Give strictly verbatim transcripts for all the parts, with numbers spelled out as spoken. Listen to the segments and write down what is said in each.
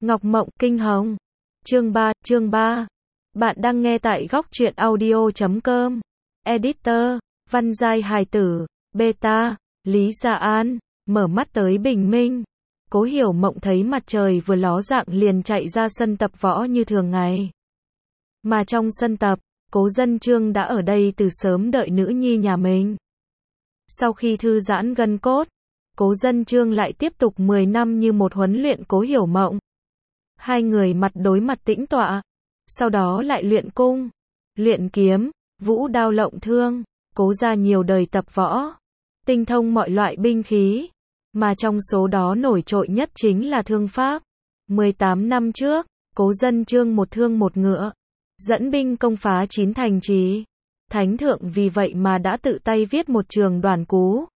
Ngọc Mộng Kinh Hồng. Chương ba, chương ba. Bạn đang nghe tại góc truyện audio chấm com. Editor, Văn Giai Hài Tử, Beta, Lý Gia An. Mở mắt tới bình minh. Cố Hiểu Mộng thấy mặt trời vừa ló dạng liền chạy ra sân tập võ như thường ngày. Mà trong sân tập, Cố Dân Trương đã ở đây từ sớm đợi nữ nhi nhà mình. Sau khi thư giãn gân cốt, Cố Dân Trương lại tiếp tục mười năm như một huấn luyện Cố Hiểu Mộng. Hai người mặt đối mặt tĩnh tọa, sau đó lại luyện cung, luyện kiếm, vũ đao lộng thương, Cố gia nhiều đời tập võ, tinh thông mọi loại binh khí, mà trong số đó nổi trội nhất chính là thương pháp. mười tám năm trước, Cố Dân Trương một thương một ngựa, dẫn binh công phá chín thành trì. Thánh thượng vì vậy mà đã tự tay viết một trường đoàn cú,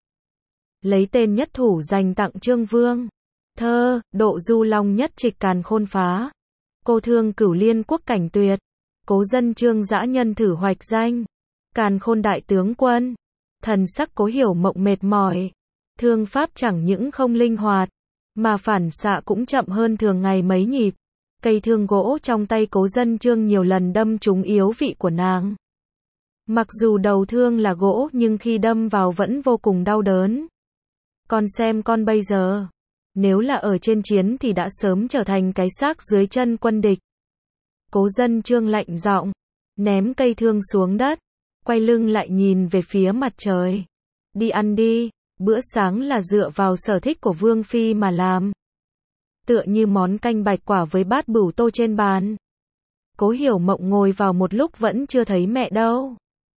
lấy tên nhất thủ dành tặng Trương Vương. Thơ, độ du long nhất trịch càn khôn phá, cô thương cửu liên quốc cảnh tuyệt. Cố Dân Trương dã nhân thử hoạch danh, càn khôn đại tướng quân. Thần sắc Cố Hiểu Mộng mệt mỏi, thương pháp chẳng những không linh hoạt, mà phản xạ cũng chậm hơn thường ngày mấy nhịp. Cây thương gỗ trong tay Cố Dân Trương nhiều lần đâm trúng yếu vị của nàng. Mặc dù đầu thương là gỗ nhưng khi đâm vào vẫn vô cùng đau đớn. Con xem con bây giờ, nếu là ở trên chiến thì đã sớm trở thành cái xác dưới chân quân địch. Cố Dân Trương lạnh giọng, ném cây thương xuống đất, quay lưng lại nhìn về phía mặt trời. Đi ăn đi, bữa sáng là dựa vào sở thích của Vương Phi mà làm. Tựa như món canh bạch quả với bát bửu tô trên bàn. Cố Hiểu Mộng ngồi vào một lúc vẫn chưa thấy mẹ đâu.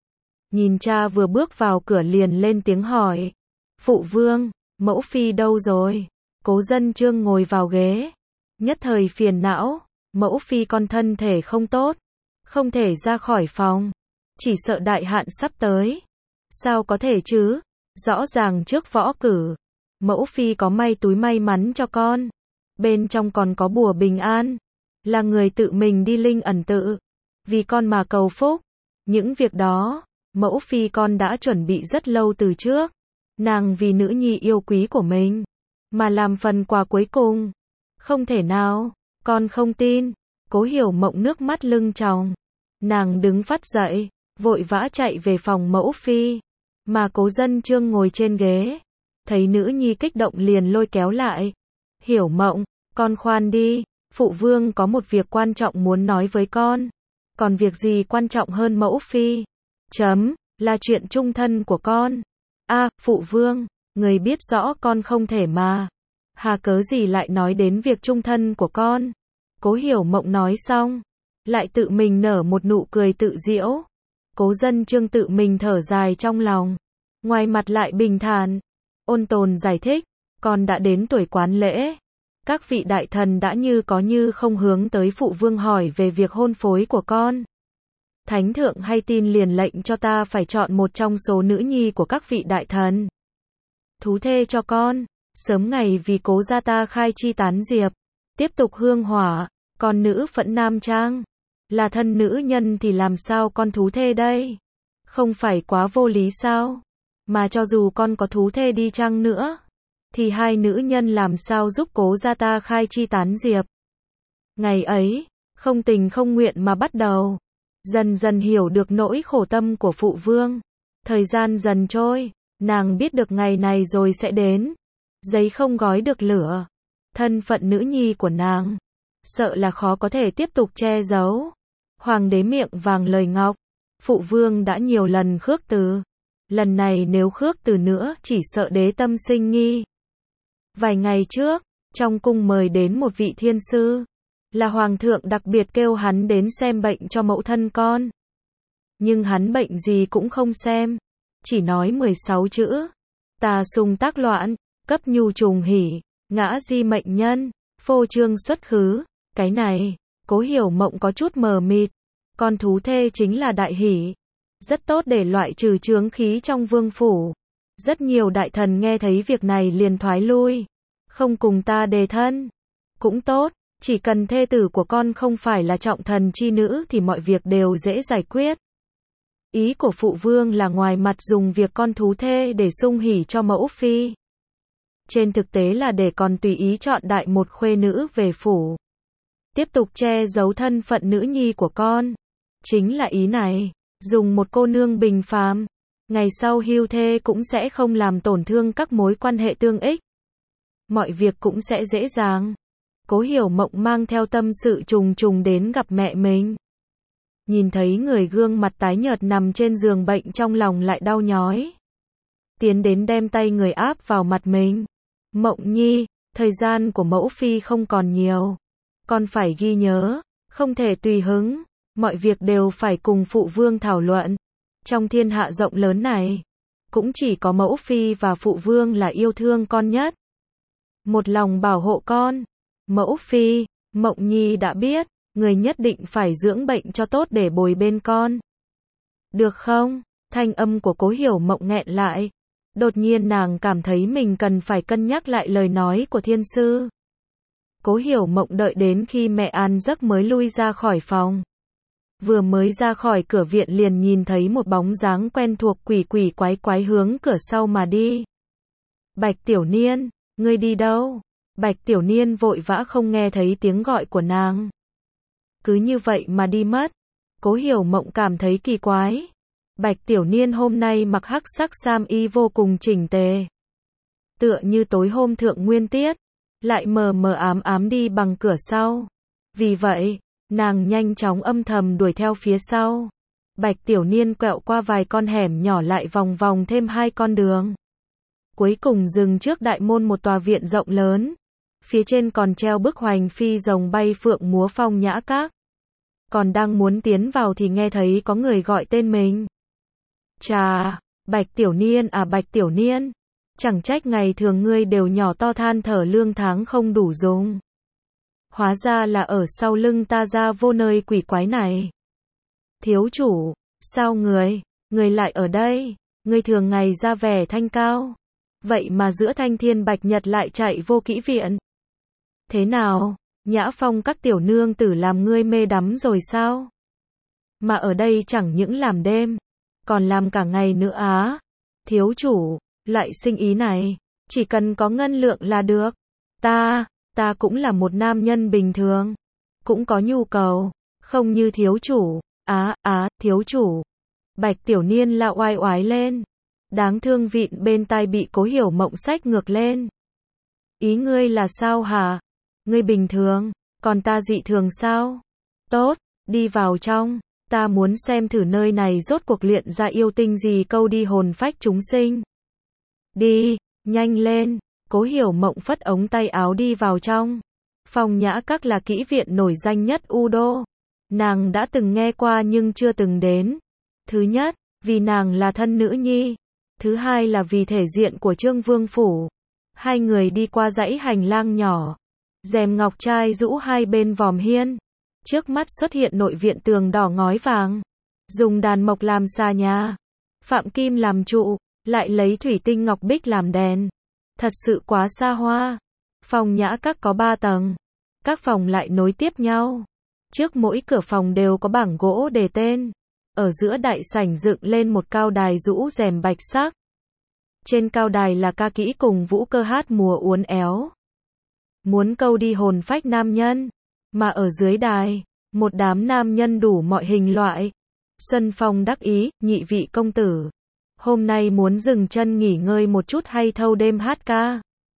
Nhìn cha vừa bước vào cửa liền lên tiếng hỏi. Phụ vương, mẫu phi đâu rồi? Cố Dân Trương ngồi vào ghế, nhất thời phiền não. Mẫu phi con thân thể không tốt, không thể ra khỏi phòng, chỉ sợ đại hạn sắp tới. Sao có thể chứ? Rõ ràng trước võ cử, mẫu phi có may túi may mắn cho con, bên trong còn có bùa bình an, là người tự mình đi linh ẩn tự, vì con mà cầu phúc. Những việc đó, mẫu phi con đã chuẩn bị rất lâu từ trước. Nàng vì nữ nhi yêu quý của mình, mà làm phần quà cuối cùng. Không thể nào, con không tin. Cố Hiểu Mộng nước mắt lưng tròng. Nàng đứng phắt dậy, vội vã chạy về phòng mẫu phi. Mà Cố Dân Trương ngồi trên ghế, thấy nữ nhi kích động liền lôi kéo lại. Hiểu Mộng, con khoan đi, phụ vương có một việc quan trọng muốn nói với con. Còn việc gì quan trọng hơn mẫu phi? Chấm, là chuyện chung thân của con. A, à, phụ vương, người biết rõ con không thể mà. Hà cớ gì lại nói đến việc chung thân của con? Cố Hiểu Mộng nói xong, lại tự mình nở một nụ cười tự giễu. Cố Dân Trương tự mình thở dài trong lòng, ngoài mặt lại bình thản, ôn tồn giải thích. Con đã đến tuổi quán lễ, các vị đại thần đã như có như không hướng tới phụ vương hỏi về việc hôn phối của con. Thánh thượng hay tin liền lệnh cho ta phải chọn một trong số nữ nhi của các vị đại thần, thú thê cho con, sớm ngày vì Cố gia ta khai chi tán diệp, tiếp tục hương hỏa. Con nữ phẫn nam trang, là thân nữ nhân thì làm sao con thú thê đây? Không phải quá vô lý sao? Mà cho dù con có thú thê đi chăng nữa, thì hai nữ nhân làm sao giúp Cố gia ta khai chi tán diệp? Ngày ấy, không tình không nguyện mà bắt đầu, dần dần hiểu được nỗi khổ tâm của phụ vương. Thời gian dần trôi, nàng biết được ngày này rồi sẽ đến. Giấy không gói được lửa. Thân phận nữ nhi của nàng, sợ là khó có thể tiếp tục che giấu. Hoàng đế miệng vàng lời ngọc, phụ vương đã nhiều lần khước từ. Lần này nếu khước từ nữa chỉ sợ đế tâm sinh nghi. Vài ngày trước, trong cung mời đến một vị thiên sư, là hoàng thượng đặc biệt kêu hắn đến xem bệnh cho mẫu thân con. Nhưng hắn bệnh gì cũng không xem, chỉ nói mười sáu chữ. Tà xung tác loạn, cấp nhu trùng hỉ, ngã di mệnh nhân, phô trương xuất khứ. Cái này, Cố Hiểu Mộng có chút mờ mịt. Con thú thê chính là đại hỷ, rất tốt để loại trừ chướng khí trong vương phủ. Rất nhiều đại thần nghe thấy việc này liền thoái lui, không cùng ta đề thân. Cũng tốt, chỉ cần thê tử của con không phải là trọng thần chi nữ thì mọi việc đều dễ giải quyết. Ý của phụ vương là ngoài mặt dùng việc con thú thê để sung hỉ cho mẫu phi, trên thực tế là để còn tùy ý chọn đại một khuê nữ về phủ. tiếp tục che giấu thân phận nữ nhi của con. Chính là ý này, dùng một cô nương bình phàm, ngày sau hưu thê cũng sẽ không làm tổn thương các mối quan hệ tương ích. Mọi việc cũng sẽ dễ dàng. Cố Hiểu Mộng mang theo tâm sự trùng trùng đến gặp mẹ mình. Nhìn thấy người gương mặt tái nhợt nằm trên giường bệnh trong lòng lại đau nhói. Tiến đến đem tay người áp vào mặt mình. Mộng nhi, thời gian của mẫu phi không còn nhiều. Con phải ghi nhớ, không thể tùy hứng. Mọi việc đều phải cùng phụ vương thảo luận. Trong thiên hạ rộng lớn này, cũng chỉ có mẫu phi và phụ vương là yêu thương con nhất. Một lòng bảo hộ con. Mẫu phi, Mộng nhi đã biết, người nhất định phải dưỡng bệnh cho tốt để bồi bên con. Được không? Thanh âm của Cố Hiểu Mộng nghẹn lại. Đột nhiên nàng cảm thấy mình cần phải cân nhắc lại lời nói của thiên sư. Cố Hiểu Mộng đợi đến khi mẹ an giấc mới lui ra khỏi phòng. Vừa mới ra khỏi cửa viện liền nhìn thấy một bóng dáng quen thuộc quỷ quỷ quái quái hướng cửa sau mà đi. Bạch Tiểu Niên, ngươi đi đâu? Bạch Tiểu Niên vội vã không nghe thấy tiếng gọi của nàng. Cứ như vậy mà đi mất. Cố Hiểu Mộng cảm thấy kỳ quái. Bạch Tiểu Niên hôm nay mặc hắc sắc sam y vô cùng chỉnh tề. Tựa như tối hôm thượng nguyên tiết, lại mờ mờ ám ám đi bằng cửa sau. Vì vậy, nàng nhanh chóng âm thầm đuổi theo phía sau. Bạch Tiểu Niên quẹo qua vài con hẻm nhỏ lại vòng vòng thêm hai con đường. Cuối cùng dừng trước đại môn một tòa viện rộng lớn. Phía trên còn treo bức hoành phi rồng bay phượng múa phong nhã các. Còn đang muốn tiến vào thì nghe thấy có người gọi tên mình. Chà, Bạch Tiểu Niên à Bạch Tiểu Niên. Chẳng trách ngày thường ngươi đều nhỏ to than thở lương tháng không đủ dùng. Hóa ra là ở sau lưng ta ra vô nơi quỷ quái này. Thiếu chủ, sao người, người lại ở đây, người thường ngày ra vẻ thanh cao. Vậy mà giữa thanh thiên bạch nhật lại chạy vô kỹ viện. Thế nào, Nhã Phong các tiểu nương tử làm ngươi mê đắm rồi sao? Mà ở đây chẳng những làm đêm, còn làm cả ngày nữa á. Thiếu chủ, lại sinh ý này, chỉ cần có ngân lượng là được. Ta, ta cũng là một nam nhân bình thường, cũng có nhu cầu, không như thiếu chủ. Á, á, thiếu chủ. Bạch Tiểu Niên la oai oái lên. Đáng thương vịn bên tai bị Cố Hiểu Mộng xách ngược lên. Ý ngươi là sao hả? Ngươi bình thường, còn ta dị thường sao? Tốt, đi vào trong, ta muốn xem thử nơi này rốt cuộc luyện ra yêu tinh gì câu đi hồn phách chúng sinh. Đi, nhanh lên. Cố Hiểu Mộng phất ống tay áo đi vào trong. Phong nhã các là kỹ viện nổi danh nhất U Đô. Nàng đã từng nghe qua nhưng chưa từng đến. Thứ nhất, vì nàng là thân nữ nhi. Thứ hai là vì thể diện của Trương Vương Phủ. Hai người đi qua dãy hành lang nhỏ. Rèm ngọc trai rũ hai bên vòm hiên. Trước mắt xuất hiện nội viện tường đỏ ngói vàng. Dùng đàn mộc làm xà nhà. Phạm kim làm trụ. Lại lấy thủy tinh ngọc bích làm đèn. Thật sự quá xa hoa. Phòng nhã các có ba tầng. Các phòng lại nối tiếp nhau. Trước mỗi cửa phòng đều có bảng gỗ đề tên. Ở giữa đại sảnh dựng lên một cao đài rũ rèm bạch sắc. Trên cao đài là ca kỹ cùng vũ cơ hát mùa uốn éo. Muốn câu đi hồn phách nam nhân. Mà ở dưới đài, một đám nam nhân đủ mọi hình loại. Xuân Phong đắc ý, nhị vị công tử. Hôm nay muốn dừng chân nghỉ ngơi một chút hay thâu đêm hát ca?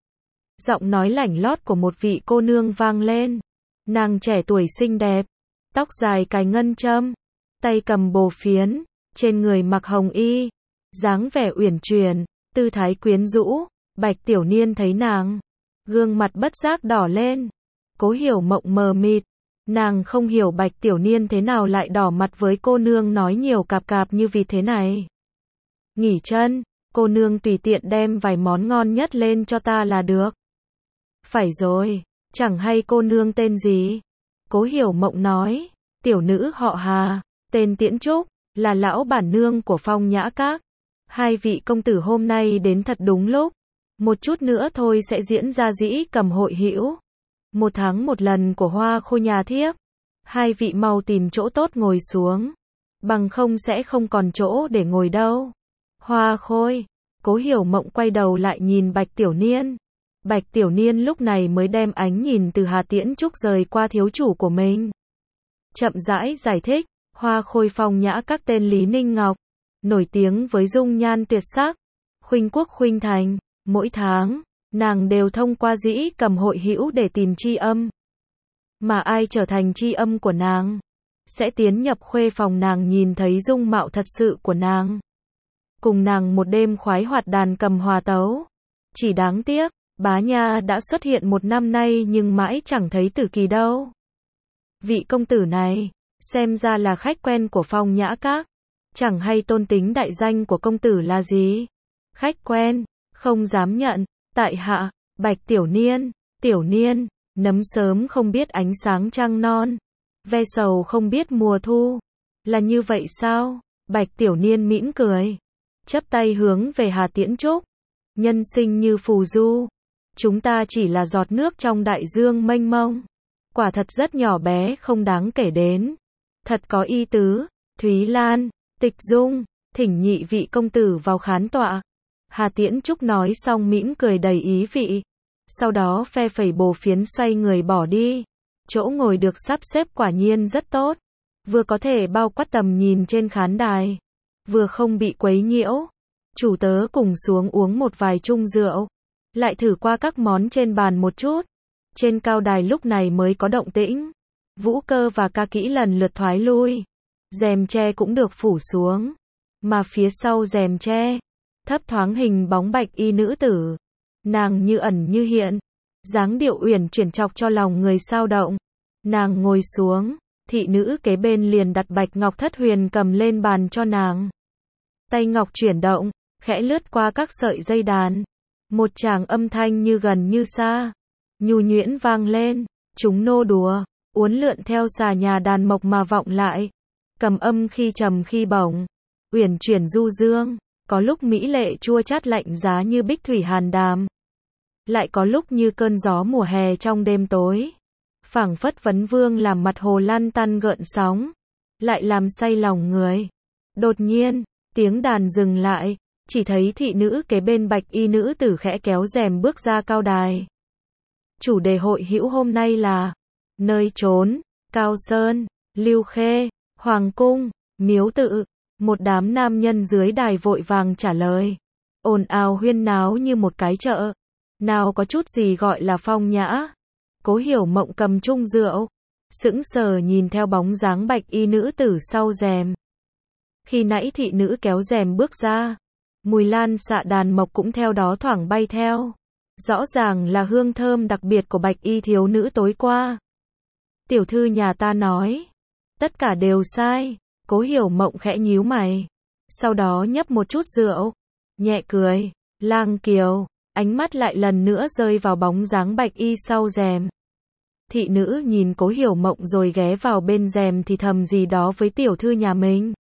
Giọng nói lảnh lót của một vị cô nương vang lên. Nàng trẻ tuổi xinh đẹp, tóc dài cài ngân châm, tay cầm bồ phiến, trên người mặc hồng y, dáng vẻ uyển chuyển, tư thái quyến rũ. Bạch Tiểu Niên thấy nàng, gương mặt bất giác đỏ lên. Cố Hiểu Mộng mờ mịt, nàng không hiểu Bạch Tiểu Niên thế nào lại đỏ mặt với cô nương nói nhiều cạp cạp như vì thế này. Nghỉ chân, cô nương tùy tiện đem vài món ngon nhất lên cho ta là được. Phải rồi, chẳng hay cô nương tên gì? Cố Hiểu Mộng nói, tiểu nữ họ Hà, tên Tiễn Trúc, là lão bản nương của Phong nhã các. Hai vị công tử hôm nay đến thật đúng lúc. Một chút nữa thôi sẽ diễn ra dĩ cầm hội hữu. Một tháng một lần của hoa khôi nhà thiếp. Hai vị mau tìm chỗ tốt ngồi xuống. Bằng không sẽ không còn chỗ để ngồi đâu. Hoa khôi. Cố Hiểu Mộng quay đầu lại nhìn Bạch Tiểu Niên. Bạch Tiểu Niên lúc này mới đem ánh nhìn từ Hà Tiễn Trúc rời qua thiếu chủ của mình. Chậm rãi giải thích, Hoa Khôi phong nhã các tên Lý Ninh Ngọc, nổi tiếng với dung nhan tuyệt sắc, khuynh quốc khuynh thành, mỗi tháng, nàng đều thông qua dĩ cầm hội hữu để tìm tri âm. Mà ai trở thành tri âm của nàng, sẽ tiến nhập khuê phòng nàng nhìn thấy dung mạo thật sự của nàng. Cùng nàng một đêm khoái hoạt đàn cầm hòa tấu. Chỉ đáng tiếc, Bá Nha đã xuất hiện một năm nay nhưng mãi chẳng thấy Tử Kỳ đâu. Vị công tử này, xem ra là khách quen của phong nhã các. Chẳng hay tôn tính đại danh của công tử là gì? Khách quen, không dám nhận, tại hạ, Bạch Tiểu Niên, Tiểu Niên, nấm sớm không biết ánh sáng trăng non, ve sầu không biết mùa thu. Là như vậy sao? Bạch Tiểu Niên mỉm cười, chắp tay hướng về Hà Tiễn Trúc. Nhân sinh như phù du, chúng ta chỉ là giọt nước trong đại dương mênh mông. Quả thật rất nhỏ bé không đáng kể đến. Thật có ý tứ. Thúy Lan, Tịch Dung, thỉnh nhị vị công tử vào khán tọa. Hà Tiễn Trúc nói xong mỉm cười đầy ý vị. Sau đó phe phẩy bồ phiến xoay người bỏ đi. Chỗ ngồi được sắp xếp quả nhiên rất tốt. Vừa có thể bao quát tầm nhìn trên khán đài, vừa không bị quấy nhiễu. Chủ tớ cùng xuống uống một vài chung rượu, lại thử qua các món trên bàn một chút. Trên cao đài lúc này mới có động tĩnh. Vũ Cơ và Ca Kỹ lần lượt thoái lui. Rèm tre cũng được phủ xuống. Mà phía sau rèm tre, thấp thoáng hình bóng bạch y nữ tử. Nàng như ẩn như hiện, dáng điệu uyển chuyển chọc cho lòng người sao động. Nàng ngồi xuống, thị nữ kế bên liền đặt bạch ngọc thất huyền cầm lên bàn cho nàng. Tay ngọc chuyển động, khẽ lướt qua các sợi dây đàn. Một tràng âm thanh như gần như xa, nhu nhuyễn vang lên. Chúng nô đùa, uốn lượn theo xà nhà đàn mộc mà vọng lại. Cầm âm khi trầm khi bổng, uyển chuyển du dương, có lúc mỹ lệ chua chát lạnh giá như bích thủy hàn đàm, lại có lúc như cơn gió mùa hè trong đêm tối, phảng phất vấn vương làm mặt hồ lăn tăn gợn sóng, lại làm say lòng người. Đột nhiên, tiếng đàn dừng lại, chỉ thấy thị nữ kế bên bạch y nữ tử khẽ kéo rèm bước ra cao đài. Chủ đề hội hữu hôm nay là nơi trốn, Cao Sơn, Lưu Khê, Hoàng Cung, Miếu Tự. Một đám nam nhân dưới đài vội vàng trả lời, ồn ào huyên náo như một cái chợ. Nào có chút gì gọi là phong nhã. Cố Hiểu Mộng cầm chung rượu, sững sờ nhìn theo bóng dáng bạch y nữ tử sau rèm. Khi nãy thị nữ kéo rèm bước ra, mùi lan xạ đàn mộc cũng theo đó thoảng bay theo. Rõ ràng là hương thơm đặc biệt của bạch y thiếu nữ tối qua. Tiểu thư nhà ta nói, tất cả đều sai. Cố Hiểu Mộng khẽ nhíu mày, sau đó nhấp một chút rượu, nhẹ cười. Lang Kiều, ánh mắt lại lần nữa rơi vào bóng dáng bạch y sau rèm. Thị nữ nhìn Cố Hiểu Mộng rồi ghé vào bên rèm thì thầm gì đó với tiểu thư nhà mình.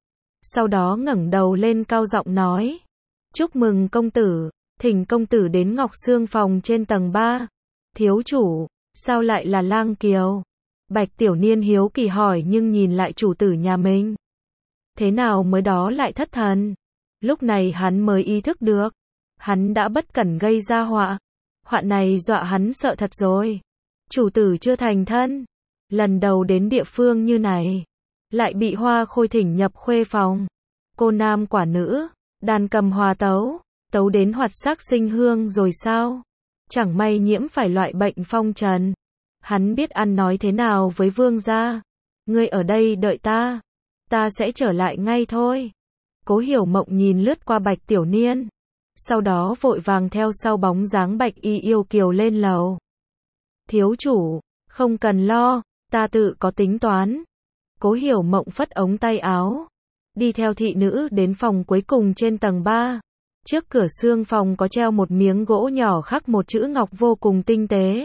Sau đó ngẩng đầu lên cao giọng nói, chúc mừng công tử, thỉnh công tử đến Ngọc Sương phòng trên tầng ba. Thiếu chủ, sao lại là Lang Kiều? Bạch Tiểu Niên hiếu kỳ hỏi nhưng nhìn lại chủ tử nhà mình. Thế nào mới đó lại thất thần? Lúc này hắn mới ý thức được, hắn đã bất cẩn gây ra họa. Họa này dọa hắn sợ thật rồi. Chủ tử chưa thành thân, lần đầu đến địa phương như này, lại bị Hoa Khôi thỉnh nhập khuê phòng. Cô nam quả nữ, đàn cầm hòa tấu, tấu đến hoạt sắc sinh hương rồi sao? Chẳng may nhiễm phải loại bệnh phong trần. Hắn biết ăn nói thế nào với vương gia. Ngươi ở đây đợi ta, ta sẽ trở lại ngay thôi. Cố Hiểu Mộng nhìn lướt qua Bạch Tiểu Niên, sau đó vội vàng theo sau bóng dáng bạch y yêu kiều lên lầu. Thiếu chủ, không cần lo, ta tự có tính toán. Cố Hiểu Mộng phất ống tay áo, đi theo thị nữ đến phòng cuối cùng trên tầng ba. Trước cửa xương phòng có treo một miếng gỗ nhỏ khắc một chữ ngọc vô cùng tinh tế.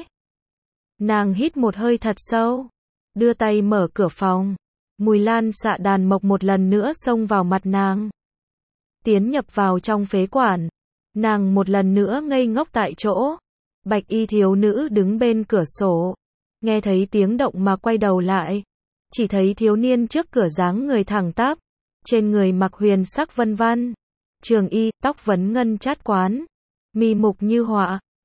Nàng hít một hơi thật sâu, đưa tay mở cửa phòng. Mùi lan xạ đàn mộc một lần nữa xông vào mặt nàng. Tiến nhập vào trong phế quản, nàng một lần nữa ngây ngốc tại chỗ. Bạch y thiếu nữ đứng bên cửa sổ, nghe thấy tiếng động mà quay đầu lại, chỉ thấy thiếu niên trước cửa dáng người thẳng tắp, trên người mặc huyền sắc vân vân, trường y, tóc vấn ngân chát quán, mi mục như họa,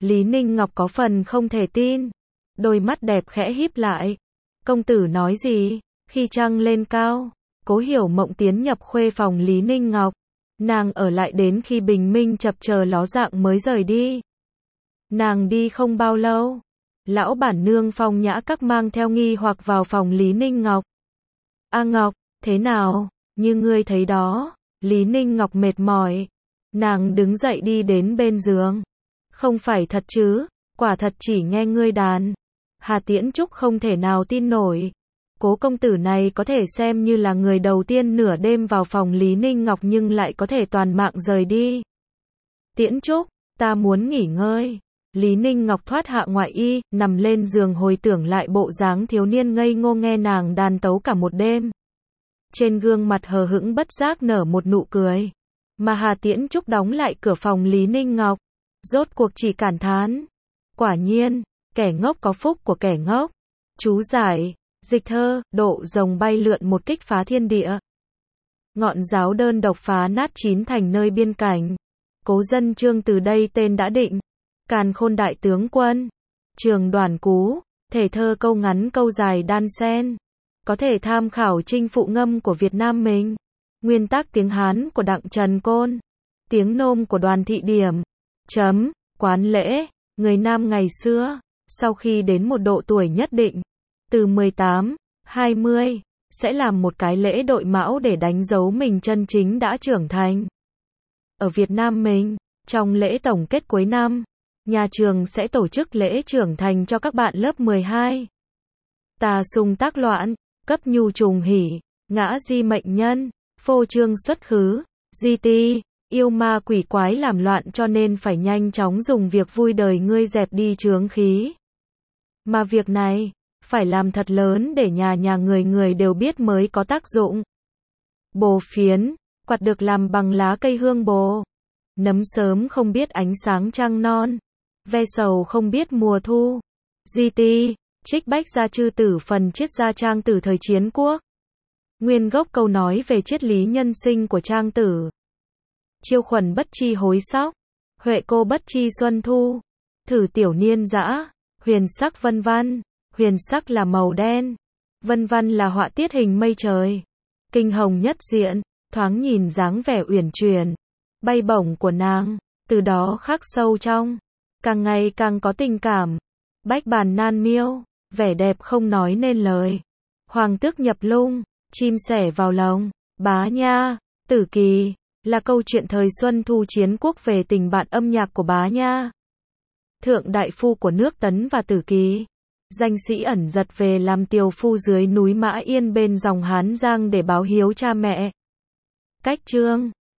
Lý Ninh Ngọc có phần không thể tin. Đôi mắt đẹp khẽ híp lại. Công tử nói gì? Khi trăng lên cao, Cố Hiểu Mộng tiến nhập khuê phòng Lý Ninh Ngọc. Nàng ở lại đến khi bình minh chập chờn ló dạng mới rời đi. Nàng đi không bao lâu. Lão bản nương Phong Nhã Các mang theo nghi hoặc vào phòng Lý Ninh Ngọc. A Ngọc, thế nào? Như ngươi thấy đó. Lý Ninh Ngọc mệt mỏi. Nàng đứng dậy đi đến bên giường. Không phải thật chứ? Quả thật chỉ nghe ngươi đàn. Hà Tiễn Trúc không thể nào tin nổi. Cố công tử này có thể xem như là người đầu tiên nửa đêm vào phòng Lý Ninh Ngọc nhưng lại có thể toàn mạng rời đi. Tiễn Trúc, ta muốn nghỉ ngơi. Lý Ninh Ngọc thoát hạ ngoại y, nằm lên giường hồi tưởng lại bộ dáng thiếu niên ngây ngô nghe nàng đàn tấu cả một đêm. Trên gương mặt hờ hững bất giác nở một nụ cười. Mà Hà Tiễn Trúc đóng lại cửa phòng Lý Ninh Ngọc. Rốt cuộc chỉ cảm thán. Quả nhiên, kẻ ngốc có phúc của kẻ ngốc. Chú giải, dịch thơ, độ rồng bay lượn một kích phá thiên địa. Ngọn giáo đơn độc phá nát chín thành nơi biên cảnh. Cố dân Trương từ đây tên đã định. Càn Khôn đại tướng quân. Trường Đoàn Cú, thể thơ câu ngắn câu dài đan xen. Có thể tham khảo Trinh Phụ Ngâm của Việt Nam mình. Nguyên tác tiếng Hán của Đặng Trần Côn. Tiếng Nôm của Đoàn Thị Điểm. Chấm, quán lễ, người Nam ngày xưa, sau khi đến một độ tuổi nhất định, từ mười tám, hai mươi, sẽ làm một cái lễ đội mão để đánh dấu mình chân chính đã trưởng thành. Ở Việt Nam mình, trong lễ tổng kết cuối năm, nhà trường sẽ tổ chức lễ trưởng thành cho các bạn lớp mười hai. Tà xung tác loạn, cấp nhu trùng hỷ, ngã di mệnh nhân, phô trương xuất khứ, di ti, yêu ma quỷ quái làm loạn cho nên phải nhanh chóng dùng việc vui đời ngươi dẹp đi chướng khí. Mà việc này, phải làm thật lớn để nhà nhà người người đều biết mới có tác dụng. Bồ phiến, quạt được làm bằng lá cây hương bồ. Nấm sớm không biết ánh sáng trăng non. Ve sầu không biết mùa thu. Di ti, trích bách gia chư tử phần triết gia Trang Tử thời chiến quốc. Nguyên gốc câu nói về triết lý nhân sinh của Trang Tử. Chiêu khuẩn bất chi hối sóc, huệ cô bất chi xuân thu, thử tiểu niên dã, huyền sắc vân văn, huyền sắc là màu đen, vân văn là họa tiết hình mây trời, kinh hồng nhất diện, thoáng nhìn dáng vẻ uyển chuyển, bay bổng của nàng, từ đó khắc sâu trong, càng ngày càng có tình cảm, bách bàn nan miêu, vẻ đẹp không nói nên lời, hoàng tước nhập lung, chim sẻ vào lồng, Bá Nha, Tử Kỳ. Là câu chuyện thời Xuân Thu chiến quốc về tình bạn âm nhạc của Bá Nha, thượng đại phu của nước Tấn và Tử Kỳ. Danh sĩ ẩn giật về làm tiều phu dưới núi Mã Yên bên dòng Hán Giang để báo hiếu cha mẹ. Cách chương